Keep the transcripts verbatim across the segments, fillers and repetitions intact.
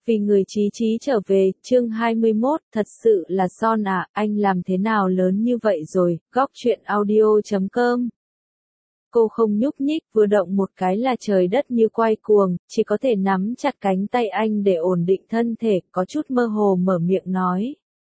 Vì người Chí Chí trở về, chương hai mươi mốt, thật sự là Son à, anh làm thế nào lớn như vậy rồi, góc truyện audio chấm com. Cô không nhúc nhích, vừa động một cái là trời đất như quay cuồng, chỉ có thể nắm chặt cánh tay anh để ổn định thân thể, có chút mơ hồ mở miệng nói.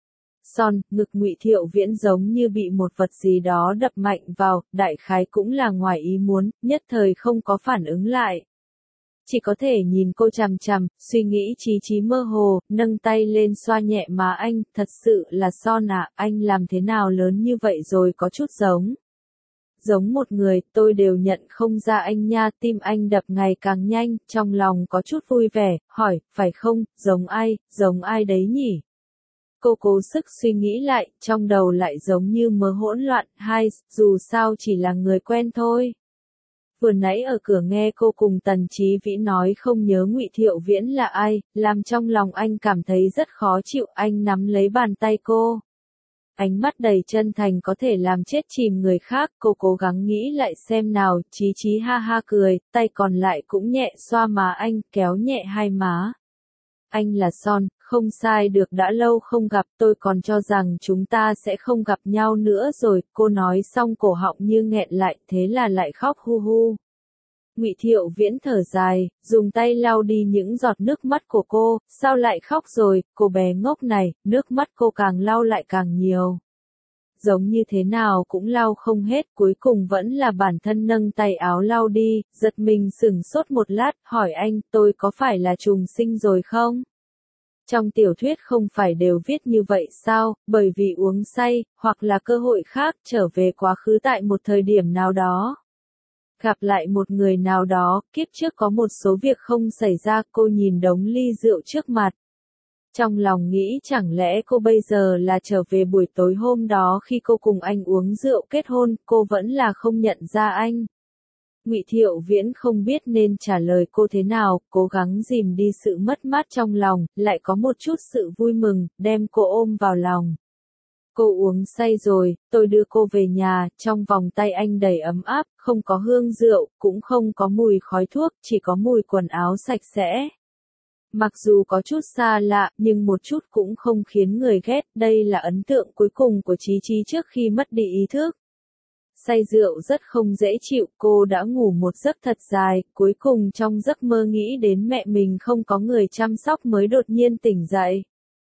Son, ngực Ngụy Thiệu Viễn giống như bị một vật gì đó đập mạnh vào, đại khái cũng là ngoài ý muốn, nhất thời không có phản ứng lại. Chỉ có thể nhìn cô chằm chằm, suy nghĩ Chí Chí mơ hồ, nâng tay lên xoa nhẹ má anh, thật sự là Son à, anh làm thế nào lớn như vậy rồi, có chút giống. Giống một người, tôi đều nhận không ra anh nha, tim anh đập ngày càng nhanh, trong lòng có chút vui vẻ, hỏi, phải không, giống ai, giống ai đấy nhỉ? Cô cố sức suy nghĩ lại, trong đầu lại giống như mớ hỗn loạn, hai, dù sao chỉ là người quen thôi. Vừa nãy ở cửa nghe cô cùng Tần Chí Vĩ nói không nhớ Ngụy Thiệu Viễn là ai, làm trong lòng anh cảm thấy rất khó chịu, anh nắm lấy bàn tay cô. Ánh mắt đầy chân thành có thể làm chết chìm người khác, cô cố gắng nghĩ lại xem nào, Chí Chí ha ha cười, tay còn lại cũng nhẹ xoa má anh, kéo nhẹ hai má. Anh là Son, không sai được, đã lâu không gặp, tôi còn cho rằng chúng ta sẽ không gặp nhau nữa rồi, cô nói xong cổ họng như nghẹn lại, thế là lại khóc hu hu. Ngụy Thiệu Viễn thở dài, dùng tay lau đi những giọt nước mắt của cô, sao lại khóc rồi, cô bé ngốc này, nước mắt cô càng lau lại càng nhiều. Giống như thế nào cũng lau không hết, cuối cùng vẫn là bản thân nâng tay áo lau đi, giật mình sửng sốt một lát, hỏi anh, tôi có phải là trùng sinh rồi không? Trong tiểu thuyết không phải đều viết như vậy sao, bởi vì uống say, hoặc là cơ hội khác trở về quá khứ tại một thời điểm nào đó. Gặp lại một người nào đó, kiếp trước có một số việc không xảy ra, cô nhìn đống ly rượu trước mặt. Trong lòng nghĩ chẳng lẽ cô bây giờ là trở về buổi tối hôm đó khi cô cùng anh uống rượu kết hôn, cô vẫn là không nhận ra anh. Ngụy Thiệu Viễn không biết nên trả lời cô thế nào, cố gắng dìm đi sự mất mát trong lòng, lại có một chút sự vui mừng, đem cô ôm vào lòng. Cô uống say rồi, tôi đưa cô về nhà, trong vòng tay anh đầy ấm áp, không có hương rượu, cũng không có mùi khói thuốc, chỉ có mùi quần áo sạch sẽ. Mặc dù có chút xa lạ, nhưng một chút cũng không khiến người ghét, đây là ấn tượng cuối cùng của Chí Chí trước khi mất đi ý thức. Say rượu rất không dễ chịu, cô đã ngủ một giấc thật dài, cuối cùng trong giấc mơ nghĩ đến mẹ mình không có người chăm sóc mới đột nhiên tỉnh dậy.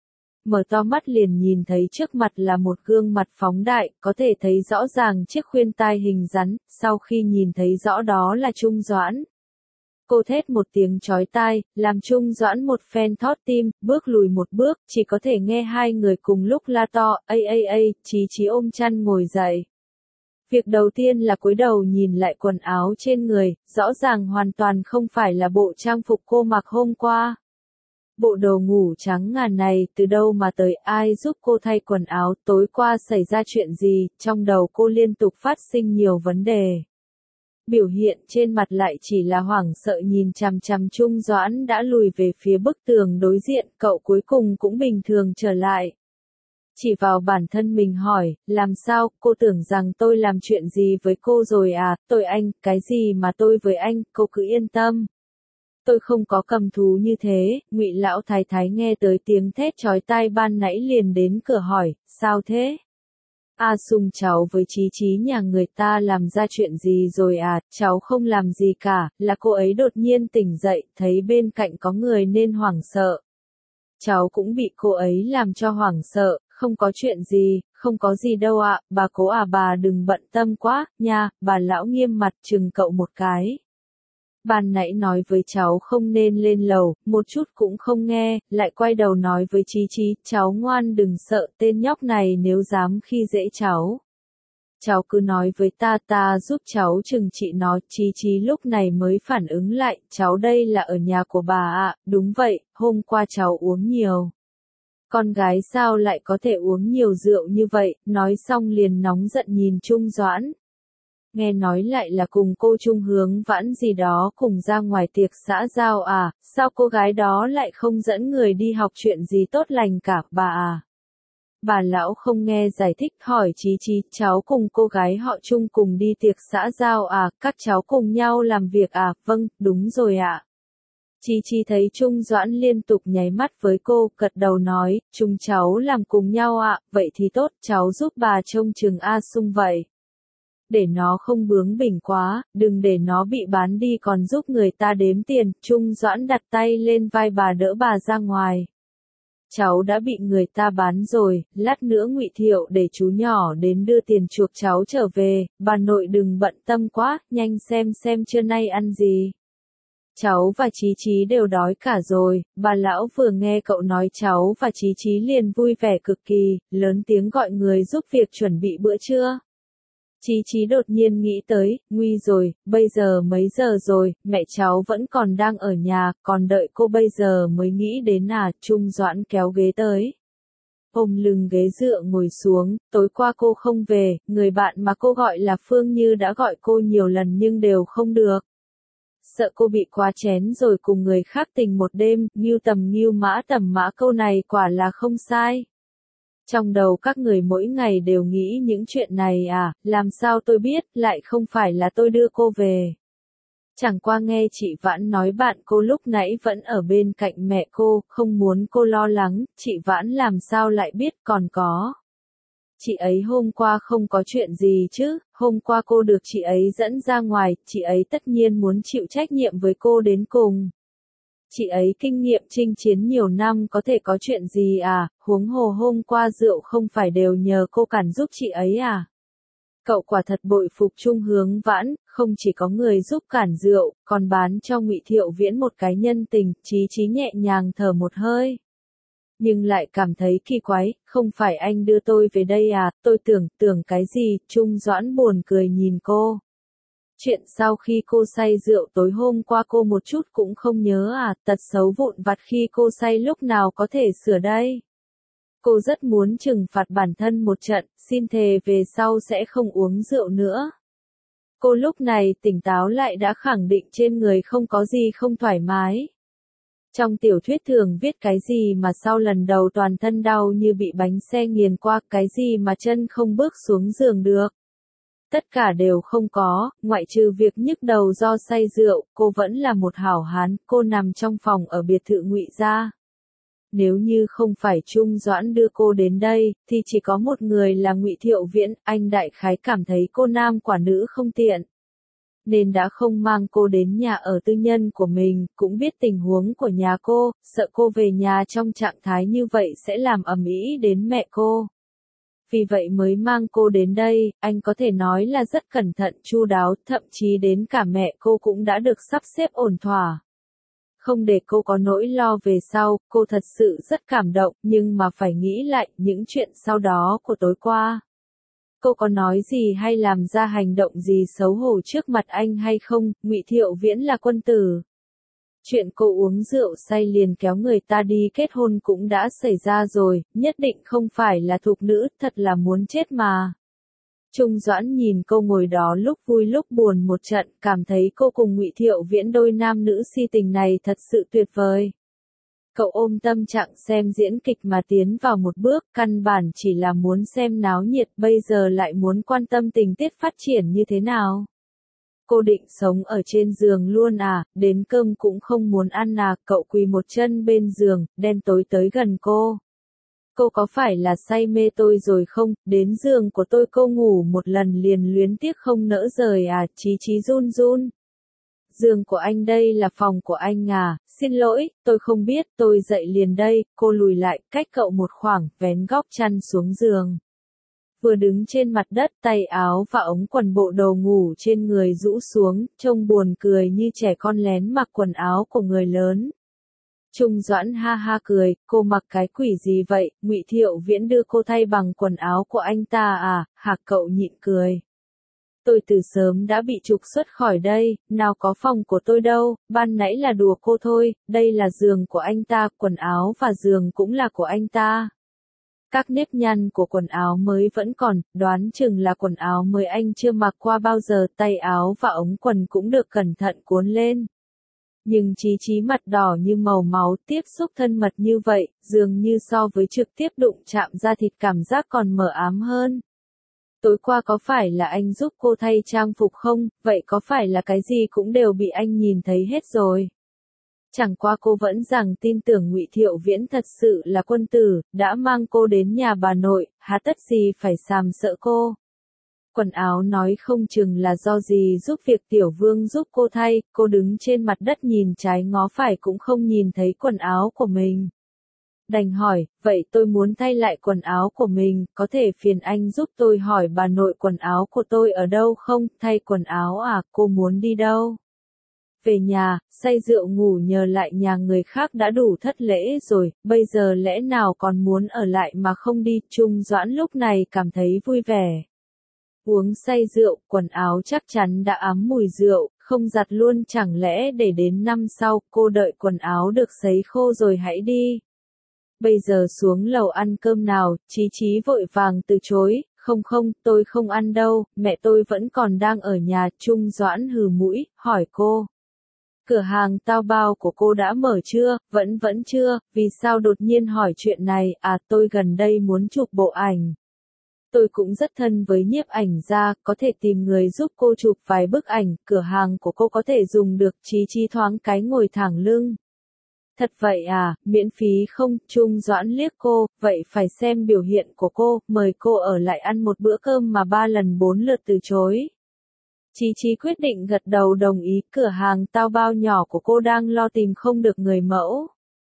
Mở to mắt liền nhìn thấy trước mặt là một gương mặt phóng đại, có thể thấy rõ ràng chiếc khuyên tai hình rắn, sau khi nhìn thấy rõ đó là Trung Doãn. Cô thét một tiếng chói tai, làm Trung Doãn một phen thót tim, bước lùi một bước, chỉ có thể nghe hai người cùng lúc la to, ây ây ây, Chí Chí ôm chăn ngồi dậy. Việc đầu tiên là cúi đầu nhìn lại quần áo trên người, rõ ràng hoàn toàn không phải là bộ trang phục cô mặc hôm qua. Bộ đồ ngủ trắng ngàn này, từ đâu mà tới, ai giúp cô thay quần áo, tối qua xảy ra chuyện gì, trong đầu cô liên tục phát sinh nhiều vấn đề. Biểu hiện trên mặt lại chỉ là hoảng sợ nhìn chằm chằm Trung Doãn đã lùi về phía bức tường đối diện, cậu cuối cùng cũng bình thường trở lại. Chỉ vào bản thân mình hỏi, làm sao, cô tưởng rằng tôi làm chuyện gì với cô rồi à, tôi anh, cái gì mà tôi với anh, cô cứ yên tâm. Tôi không có cầm thú như thế, Ngụy lão thái thái nghe tới tiếng thét chói tai ban nãy liền đến cửa hỏi, sao thế? A Sung cháu với Chí Chí nhà người ta làm ra chuyện gì rồi à, cháu không làm gì cả, là cô ấy đột nhiên tỉnh dậy, thấy bên cạnh có người nên hoảng sợ. Cháu cũng bị cô ấy làm cho hoảng sợ, không có chuyện gì, không có gì đâu ạ, bà cố à bà đừng bận tâm quá, nha, bà lão nghiêm mặt chừng cậu một cái. Ban nãy nói với cháu không nên lên lầu, một chút cũng không nghe, lại quay đầu nói với Chí Chí, cháu ngoan đừng sợ, tên nhóc này nếu dám khi dễ cháu. Cháu cứ nói với ta, ta giúp cháu trừng trị nó. Chí Chí lúc này mới phản ứng lại, cháu đây là ở nhà của bà ạ, đúng vậy, hôm qua cháu uống nhiều. Con gái sao lại có thể uống nhiều rượu như vậy, nói xong liền nóng giận nhìn Trung Doãn. Nghe nói lại là cùng cô Trung Hướng Vãn gì đó cùng ra ngoài tiệc xã giao à, sao cô gái đó lại không dẫn người đi học chuyện gì tốt lành cả, bà à? Bà lão không nghe giải thích hỏi Chí Chí, cháu cùng cô gái họ Trung cùng đi tiệc xã giao à, các cháu cùng nhau làm việc à, vâng, đúng rồi ạ. Chí Chí thấy Trung Doãn liên tục nháy mắt với cô, gật đầu nói, chúng cháu làm cùng nhau ạ, vậy thì tốt, cháu giúp bà trông chừng A Sung vậy. Để nó không bướng bỉnh quá, đừng để nó bị bán đi còn giúp người ta đếm tiền. Trung Doãn đặt tay lên vai bà đỡ bà ra ngoài. Cháu đã bị người ta bán rồi, lát nữa Ngụy Thiệu để chú nhỏ đến đưa tiền chuộc cháu trở về, bà nội đừng bận tâm quá, nhanh xem xem trưa nay ăn gì. Cháu và Chí Chí đều đói cả rồi, bà lão vừa nghe cậu nói cháu và Chí Chí liền vui vẻ cực kỳ, lớn tiếng gọi người giúp việc chuẩn bị bữa trưa. Chí Chí đột nhiên nghĩ tới, nguy rồi, bây giờ mấy giờ rồi, mẹ cháu vẫn còn đang ở nhà, còn đợi cô bây giờ mới nghĩ đến à. Trung Doãn kéo ghế tới. Ôm lưng ghế dựa ngồi xuống, tối qua cô không về, người bạn mà cô gọi là Phương Như đã gọi cô nhiều lần nhưng đều không được. Sợ cô bị quá chén rồi cùng người khác tình một đêm, nghiêu tầm nghiêu mã tầm mã, câu này quả là không sai. Trong đầu các người mỗi ngày đều nghĩ những chuyện này à, làm sao tôi biết, lại không phải là tôi đưa cô về. Chẳng qua nghe chị Vãn nói bạn cô lúc nãy vẫn ở bên cạnh mẹ cô, không muốn cô lo lắng, chị Vãn làm sao lại biết, còn có. Chị ấy hôm qua không có chuyện gì chứ, hôm qua cô được chị ấy dẫn ra ngoài, chị ấy tất nhiên muốn chịu trách nhiệm với cô đến cùng. Chị ấy kinh nghiệm chinh chiến nhiều năm, có thể có chuyện gì à, huống hồ hôm qua rượu không phải đều nhờ cô cản giúp chị ấy à. Cậu quả thật bội phục Trung Hướng Vãn, không chỉ có người giúp cản rượu, còn bán cho Ngụy Thiệu Viễn một cái nhân tình. Chí Chí nhẹ nhàng thở một hơi. Nhưng lại cảm thấy kỳ quái, không phải anh đưa tôi về đây à, tôi tưởng, tưởng cái gì. Trung Doãn buồn cười nhìn cô. Chuyện sau khi cô say rượu tối hôm qua cô một chút cũng không nhớ à, tật xấu vụn vặt khi cô say lúc nào có thể sửa đây. Cô rất muốn trừng phạt bản thân một trận, xin thề về sau sẽ không uống rượu nữa. Cô lúc này tỉnh táo lại đã khẳng định trên người không có gì không thoải mái. Trong tiểu thuyết thường viết cái gì mà sau lần đầu toàn thân đau như bị bánh xe nghiền qua, cái gì mà chân không bước xuống giường được. Tất cả đều không có, ngoại trừ việc nhức đầu do say rượu, cô vẫn là một hảo hán, cô nằm trong phòng ở biệt thự Ngụy gia. Nếu như không phải Trung Doãn đưa cô đến đây, thì chỉ có một người là Ngụy Thiệu Viễn, anh đại khái cảm thấy cô nam quả nữ không tiện. Nên đã không mang cô đến nhà ở tư nhân của mình, cũng biết tình huống của nhà cô, sợ cô về nhà trong trạng thái như vậy sẽ làm ầm ĩ đến mẹ cô. Vì vậy mới mang cô đến đây, anh có thể nói là rất cẩn thận chu đáo, thậm chí đến cả mẹ cô cũng đã được sắp xếp ổn thỏa. Không để cô có nỗi lo về sau, cô thật sự rất cảm động, nhưng mà phải nghĩ lại những chuyện sau đó của tối qua. Cô có nói gì hay làm ra hành động gì xấu hổ trước mặt anh hay không? Ngụy Thiệu Viễn là quân tử. Chuyện cô uống rượu say liền kéo người ta đi kết hôn cũng đã xảy ra rồi, nhất định không phải là thục nữ, thật là muốn chết mà. Trung Doãn nhìn cô ngồi đó lúc vui lúc buồn một trận, cảm thấy cô cùng Ngụy Thiệu Viễn đôi nam nữ si tình này thật sự tuyệt vời. Cậu ôm tâm trạng xem diễn kịch mà tiến vào một bước, căn bản chỉ là muốn xem náo nhiệt, bây giờ lại muốn quan tâm tình tiết phát triển như thế nào. Cô định sống ở trên giường luôn à, đến cơm cũng không muốn ăn à, cậu quỳ một chân bên giường, đen tối tới gần cô. Cô có phải là say mê tôi rồi không, đến giường của tôi cô ngủ một lần liền luyến tiếc không nỡ rời à, Chí Chí run run. Giường của anh đây là phòng của anh à, xin lỗi, tôi không biết, tôi dậy liền đây, cô lùi lại, cách cậu một khoảng, vén góc chăn xuống giường. Vừa đứng trên mặt đất, tay áo và ống quần bộ đồ ngủ trên người rũ xuống, trông buồn cười như trẻ con lén mặc quần áo của người lớn. Trung Doãn ha ha cười, cô mặc cái quỷ gì vậy, Ngụy Thiệu Viễn đưa cô thay bằng quần áo của anh ta à, hạc cậu nhịn cười. Tôi từ sớm đã bị trục xuất khỏi đây, nào có phòng của tôi đâu, ban nãy là đùa cô thôi, đây là giường của anh ta, quần áo và giường cũng là của anh ta. Các nếp nhăn của quần áo mới vẫn còn, đoán chừng là quần áo mới anh chưa mặc qua bao giờ, tay áo và ống quần cũng được cẩn thận cuốn lên. Nhưng Chí Chí mặt đỏ như màu máu, tiếp xúc thân mật như vậy, dường như so với trực tiếp đụng chạm da thịt cảm giác còn mờ ám hơn. Tối qua có phải là anh giúp cô thay trang phục không, vậy có phải là cái gì cũng đều bị anh nhìn thấy hết rồi? Chẳng qua cô vẫn rằng tin tưởng Ngụy Thiệu Viễn thật sự là quân tử, đã mang cô đến nhà bà nội, há tất gì phải sàm sợ cô. Quần áo nói không chừng là do gì giúp việc tiểu vương giúp cô thay, cô đứng trên mặt đất nhìn trái ngó phải cũng không nhìn thấy quần áo của mình. Đành hỏi, vậy tôi muốn thay lại quần áo của mình, có thể phiền anh giúp tôi hỏi bà nội quần áo của tôi ở đâu không, thay quần áo à, cô muốn đi đâu? Về nhà, say rượu ngủ nhờ lại nhà người khác đã đủ thất lễ rồi, bây giờ lẽ nào còn muốn ở lại mà không đi, Trung Doãn lúc này cảm thấy vui vẻ. Uống say rượu, quần áo chắc chắn đã ám mùi rượu, không giặt luôn chẳng lẽ để đến năm sau, cô đợi quần áo được sấy khô rồi hãy đi. Bây giờ xuống lầu ăn cơm nào, Chí Chí vội vàng từ chối, không không, tôi không ăn đâu, mẹ tôi vẫn còn đang ở nhà, Trung Doãn hừ mũi, hỏi cô. Cửa hàng tao bao của cô đã mở chưa, vẫn vẫn chưa, vì sao đột nhiên hỏi chuyện này, à tôi gần đây muốn chụp bộ ảnh. Tôi cũng rất thân với nhiếp ảnh gia, có thể tìm người giúp cô chụp vài bức ảnh, cửa hàng của cô có thể dùng được, Chí Chí thoáng cái ngồi thẳng lưng. Thật vậy à, miễn phí không, Trung Doãn liếc cô, vậy phải xem biểu hiện của cô, mời cô ở lại ăn một bữa cơm mà ba lần bốn lượt từ chối. Chí Chí quyết định gật đầu đồng ý, cửa hàng tao bao nhỏ của cô đang lo tìm không được người mẫu.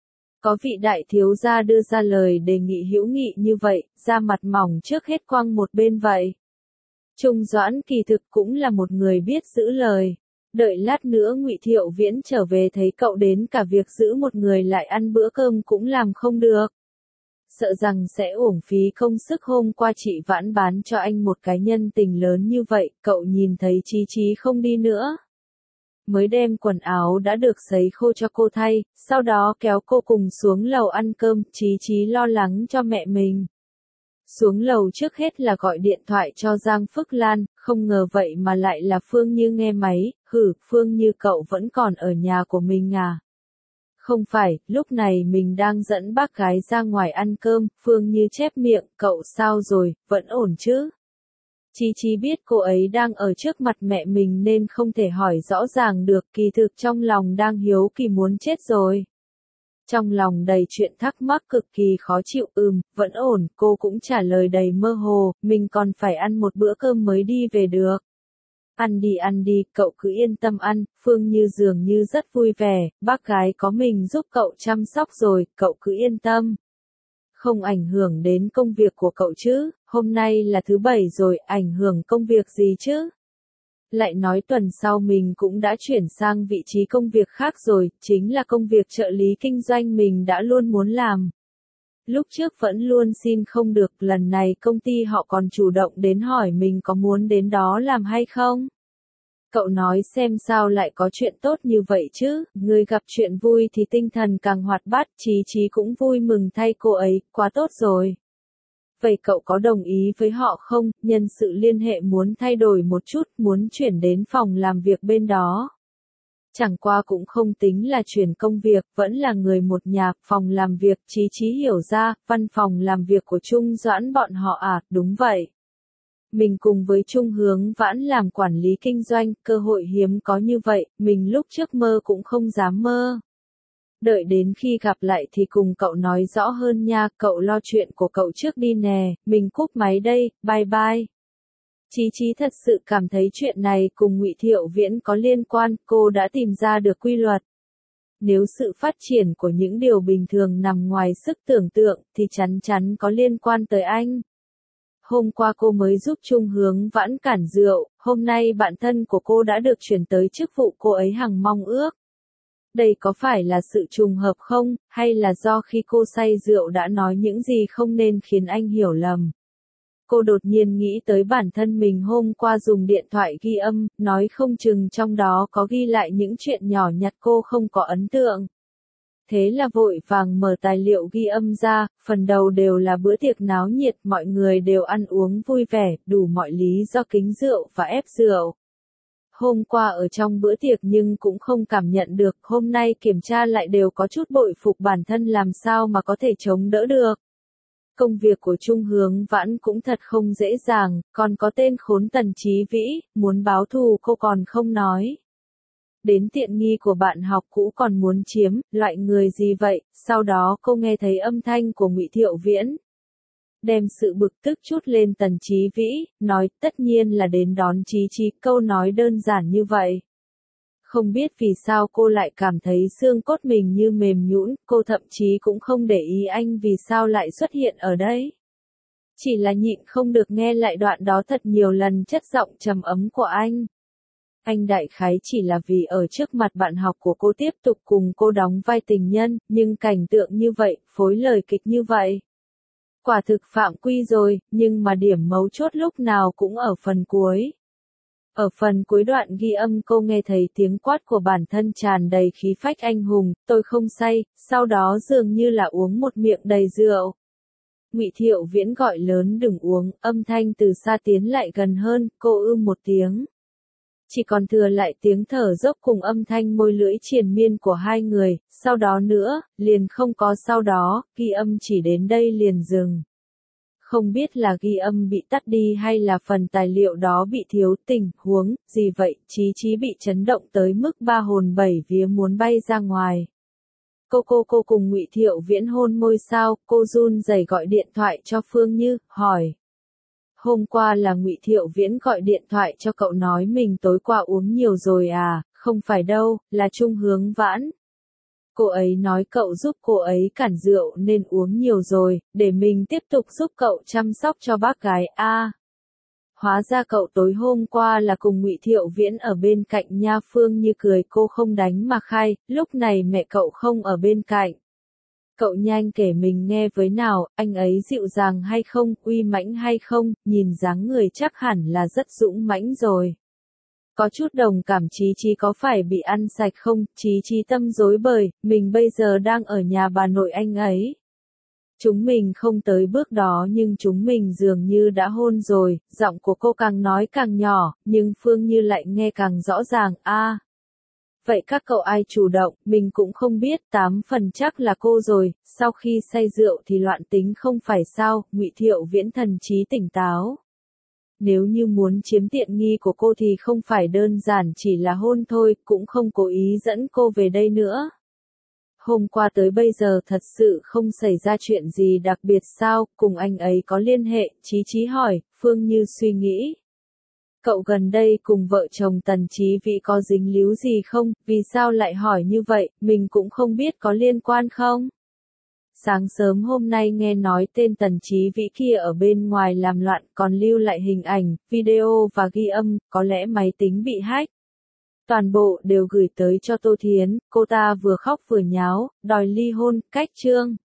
Có vị đại thiếu gia đưa ra lời đề nghị hữu nghị như vậy, ra mặt mỏng trước hết quăng một bên vậy. Trung Doãn kỳ thực cũng là một người biết giữ lời. Đợi lát nữa Ngụy Thiệu Viễn trở về thấy cậu đến cả việc giữ một người lại ăn bữa cơm cũng làm không được. Sợ rằng sẽ uổng phí công sức hôm qua chị Vãn bán cho anh một cái nhân tình lớn như vậy, cậu nhìn thấy Chí Chí không đi nữa. Mới đem quần áo đã được sấy khô cho cô thay, sau đó kéo cô cùng xuống lầu ăn cơm, Chí Chí lo lắng cho mẹ mình. Xuống lầu trước hết là gọi điện thoại cho Giang Phước Lan, không ngờ vậy mà lại là Phương Như nghe máy, hử, Phương Như cậu vẫn còn ở nhà của mình à? Không phải, lúc này mình đang dẫn bác gái ra ngoài ăn cơm, Phương Như chép miệng, cậu sao rồi, vẫn ổn chứ? Chí Chí biết cô ấy đang ở trước mặt mẹ mình nên không thể hỏi rõ ràng được, kỳ thực trong lòng đang hiếu kỳ muốn chết rồi. Trong lòng đầy chuyện thắc mắc cực kỳ khó chịu, ừm, vẫn ổn, cô cũng trả lời đầy mơ hồ, mình còn phải ăn một bữa cơm mới đi về được. Ăn đi ăn đi, cậu cứ yên tâm ăn, Phương Như dường như rất vui vẻ, bác gái có mình giúp cậu chăm sóc rồi, cậu cứ yên tâm. Không ảnh hưởng đến công việc của cậu chứ, hôm nay là thứ bảy rồi, ảnh hưởng công việc gì chứ? Lại nói tuần sau mình cũng đã chuyển sang vị trí công việc khác rồi, chính là công việc trợ lý kinh doanh mình đã luôn muốn làm. Lúc trước vẫn luôn xin không được, lần này công ty họ còn chủ động đến hỏi mình có muốn đến đó làm hay không? Cậu nói xem sao lại có chuyện tốt như vậy chứ, người gặp chuyện vui thì tinh thần càng hoạt bát, Chí Chí cũng vui mừng thay cô ấy, quá tốt rồi. Vậy cậu có đồng ý với họ không, nhân sự liên hệ muốn thay đổi một chút, muốn chuyển đến phòng làm việc bên đó. Chẳng qua cũng không tính là chuyển công việc, vẫn là người một nhà, phòng làm việc, Chí Chí hiểu ra, văn phòng làm việc của Trung Doãn bọn họ à, đúng vậy. Mình cùng với Trung Hướng Vãn làm quản lý kinh doanh, cơ hội hiếm có như vậy, mình lúc trước mơ cũng không dám mơ. Đợi đến khi gặp lại thì cùng cậu nói rõ hơn nha, cậu lo chuyện của cậu trước đi nè, mình cúp máy đây, bye bye. Chí Chí thật sự cảm thấy chuyện này cùng Ngụy Thiệu Viễn có liên quan, cô đã tìm ra được quy luật. Nếu sự phát triển của những điều bình thường nằm ngoài sức tưởng tượng, thì chắn chắn có liên quan tới anh. Hôm qua cô mới giúp Trung Hướng Vãn cản rượu, hôm nay bạn thân của cô đã được chuyển tới chức vụ cô ấy hằng mong ước. Đây có phải là sự trùng hợp không, hay là do khi cô say rượu đã nói những gì không nên khiến anh hiểu lầm? Cô đột nhiên nghĩ tới bản thân mình hôm qua dùng điện thoại ghi âm, nói không chừng trong đó có ghi lại những chuyện nhỏ nhặt cô không có ấn tượng. Thế là vội vàng mở tài liệu ghi âm ra, phần đầu đều là bữa tiệc náo nhiệt, mọi người đều ăn uống vui vẻ, đủ mọi lý do kính rượu và ép rượu. Hôm qua ở trong bữa tiệc nhưng cũng không cảm nhận được, hôm nay kiểm tra lại đều có chút bội phục bản thân làm sao mà có thể chống đỡ được. Công việc của Trung Hướng Vãn cũng thật không dễ dàng, còn có tên khốn Tần Chí Vĩ, muốn báo thù cô còn không nói. đến tiện nghi của bạn học cũ còn muốn chiếm, loại người gì vậy? Sau đó cô nghe thấy âm thanh của Ngụy Thiệu Viễn. Đem sự bực tức chút lên Tần Chí Vĩ, nói tất nhiên là đến đón Chí Chí, câu nói đơn giản như vậy. Không biết vì sao cô lại cảm thấy xương cốt mình như mềm nhũn, cô thậm chí cũng không để ý anh vì sao lại xuất hiện ở đây. Chỉ là nhịn không được nghe lại đoạn đó thật nhiều lần chất giọng trầm ấm của anh. Anh đại khái chỉ là vì ở trước mặt bạn học của cô tiếp tục cùng cô đóng vai tình nhân, nhưng cảnh tượng như vậy, phối lời kịch như vậy. Quả thực phạm quy rồi, nhưng mà điểm mấu chốt lúc nào cũng ở phần cuối. Ở phần cuối đoạn ghi âm cô nghe thấy tiếng quát của bản thân tràn đầy khí phách anh hùng, tôi không say, sau đó dường như là uống một miệng đầy rượu. Ngụy Thiệu Viễn gọi lớn đừng uống, âm thanh từ xa tiến lại gần hơn, cô ư một tiếng. Chỉ còn thừa lại tiếng thở dốc cùng âm thanh môi lưỡi triền miên của hai người, sau đó nữa, liền không có sau đó, ghi âm chỉ đến đây liền dừng. Không biết là ghi âm bị tắt đi hay là phần tài liệu đó bị thiếu tình huống, gì vậy, Chí Chí bị chấn động tới mức ba hồn bảy vía muốn bay ra ngoài. Cô cô cô cùng Ngụy Thiệu Viễn hôn môi sao, cô run rẩy gọi điện thoại cho Phương Như, hỏi. Hôm qua là Ngụy Thiệu Viễn gọi điện thoại cho cậu nói mình tối qua uống nhiều rồi à, không phải đâu, là Trung Hướng Vãn. Cô ấy nói cậu giúp cô ấy cản rượu nên uống nhiều rồi, để mình tiếp tục giúp cậu chăm sóc cho bác gái a. À, hóa ra cậu tối hôm qua là cùng Ngụy Thiệu Viễn ở bên cạnh nha. Phương Như cười cô không đánh mà khai, lúc này mẹ cậu không ở bên cạnh. Cậu nhanh kể mình nghe với nào, anh ấy dịu dàng hay không, uy mãnh hay không, nhìn dáng người chắc hẳn là rất dũng mãnh rồi. Có chút đồng cảm Chí Chí có phải bị ăn sạch không, Chí Chí tâm rối bời, mình bây giờ đang ở nhà bà nội anh ấy. Chúng mình không tới bước đó nhưng chúng mình dường như đã hôn rồi, giọng của cô càng nói càng nhỏ, nhưng Phương Như lại nghe càng rõ ràng, a. À, vậy các cậu ai chủ động, mình cũng không biết, tám phần chắc là cô rồi, sau khi say rượu thì loạn tính không phải sao, Ngụy Thiệu Viễn thần trí tỉnh táo. Nếu như muốn chiếm tiện nghi của cô thì không phải đơn giản chỉ là hôn thôi, cũng không cố ý dẫn cô về đây nữa. Hôm qua tới bây giờ thật sự không xảy ra chuyện gì đặc biệt sao, cùng anh ấy có liên hệ, Chí Chí hỏi, Phương Như suy nghĩ. Cậu gần đây cùng vợ chồng Tần Chí Vĩ có dính líu gì không, vì sao lại hỏi như vậy, mình cũng không biết có liên quan không? Sáng sớm hôm nay nghe nói tên Tần Chí Vĩ kia ở bên ngoài làm loạn còn lưu lại hình ảnh, video và ghi âm, có lẽ máy tính bị hack. Toàn bộ đều gửi tới cho Tô Thiến, cô ta vừa khóc vừa nháo, đòi ly hôn, cách chương.